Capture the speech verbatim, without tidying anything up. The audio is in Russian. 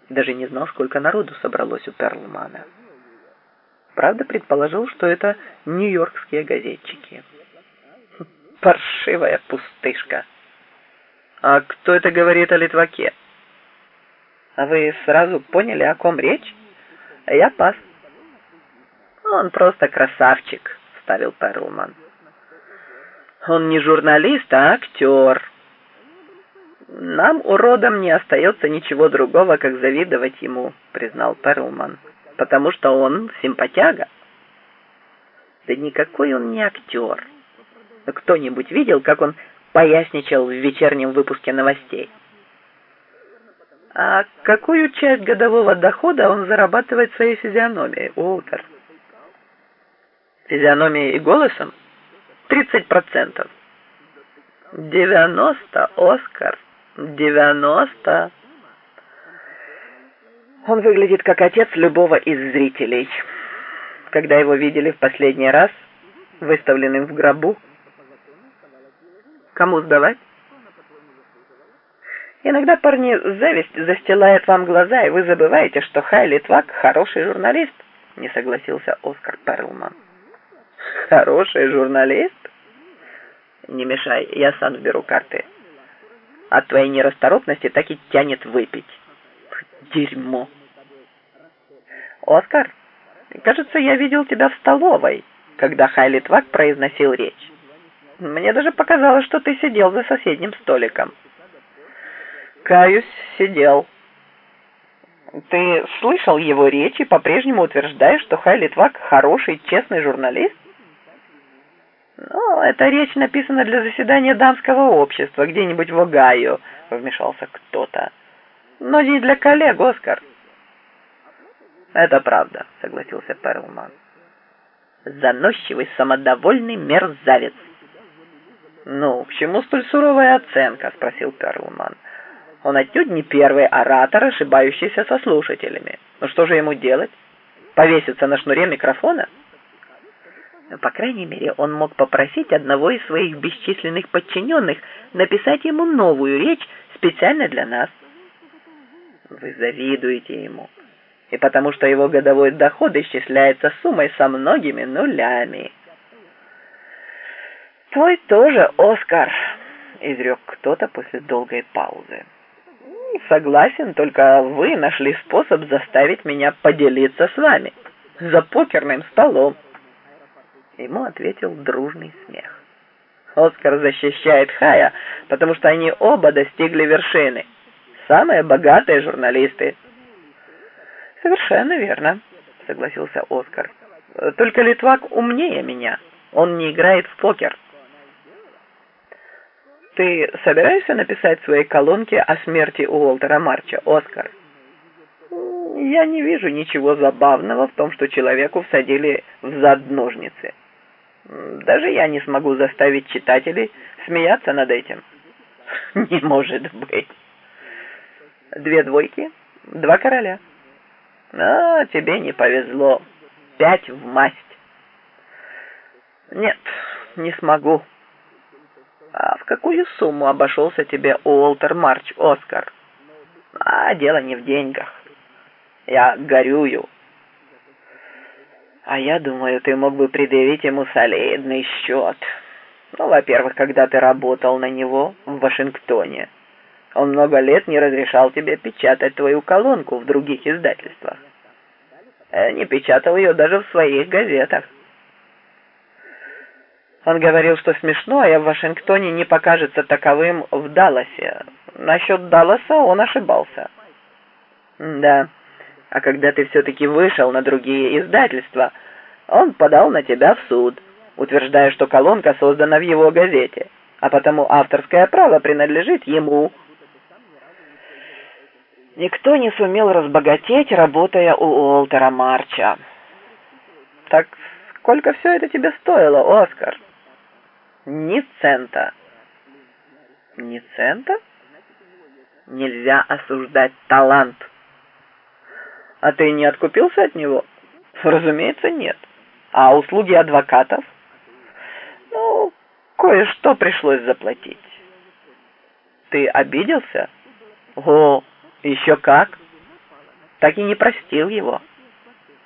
Даже не знал, сколько народу собралось у Перлмана. Правда, предположил, что это нью-йоркские газетчики. Паршивая пустышка. А кто это говорит о Литваке? А вы сразу поняли, о ком речь? Я пас. Он просто красавчик, вставил Перлман. Он не журналист, а актер. Нам, уродам, не остается ничего другого, как завидовать ему, признал Перлман, потому что он симпатяга. Да никакой он не актер. Кто-нибудь видел, как он поясничал в вечернем выпуске новостей? А какую часть годового дохода он зарабатывает своей физиономией, Уолтер? Физиономией и голосом? тридцать процентов. девяносто, Оскар. девяносто. Он выглядит как отец любого из зрителей. Когда его видели в последний раз, выставленным в гробу. Кому сдавать? Иногда, парни, зависть застилает вам глаза, и вы забываете, что Хай Литвак хороший журналист, не согласился Оскар Перлман. Хороший журналист? Не мешай, я сам беру карты. От твоей нерасторопности так и тянет выпить. Дерьмо. Оскар, кажется, я видел тебя в столовой, когда Хай Литвак произносил речь. Мне даже показалось, что ты сидел за соседним столиком. Каюсь, сидел. Ты слышал его речь и по-прежнему утверждаешь, что Хай Литвак хороший, честный журналист? Ну, эта речь написана для заседания дамского общества, где-нибудь в Огайо, вмешался кто-то. Но не для коллег, Оскар. Это правда, согласился Перлман. Заносчивый, самодовольный мерзавец. Ну, к чему столь суровая оценка, спросил Перлман. Он отнюдь не первый оратор, ошибающийся со слушателями. Ну что же ему делать? Повеситься на шнуре микрофона? По крайней мере, он мог попросить одного из своих бесчисленных подчиненных написать ему новую речь специально для нас. Вы завидуете ему. И потому что его годовой доход исчисляется суммой со многими нулями. Твой тоже, Оскар, изрек кто-то после долгой паузы. Согласен, только вы нашли способ заставить меня поделиться с вами за покерным столом. Ему ответил дружный смех. Оскар защищает Хая, потому что они оба достигли вершины. Самые богатые журналисты. Совершенно верно, согласился Оскар. Только Литвак умнее меня. Он не играет в покер. Ты собираешься написать в своей колонке о смерти Уолтера Марча, Оскар? Я не вижу ничего забавного в том, что человеку всадили в зад ножницы. Даже я не смогу заставить читателей смеяться над этим. Не может быть. Две двойки, два короля. А, тебе не повезло. Пять в масть. Нет, не смогу. А в какую сумму обошелся тебе Уолтер Марч, Оскар? А, дело не в деньгах. Я горюю. А я думаю, ты мог бы предъявить ему солидный счет. Ну, во-первых, когда ты работал на него в Вашингтоне, он много лет не разрешал тебе печатать твою колонку в других издательствах. Не печатал ее даже в своих газетах. Он говорил, что смешное в Вашингтоне не покажется таковым в Далласе. Насчет Далласа он ошибался. Да, а когда ты все-таки вышел на другие издательства, он подал на тебя в суд, утверждая, что колонка создана в его газете, а потому авторское право принадлежит ему. Никто не сумел разбогатеть, работая у Уолтера Марча. Так сколько все это тебе стоило, Оскар? Ни цента. Ни цента? Нельзя осуждать талант. А ты не откупился от него? Разумеется, нет. А услуги адвокатов? Ну, кое-что пришлось заплатить. Ты обиделся? О, еще как. так и не простил его.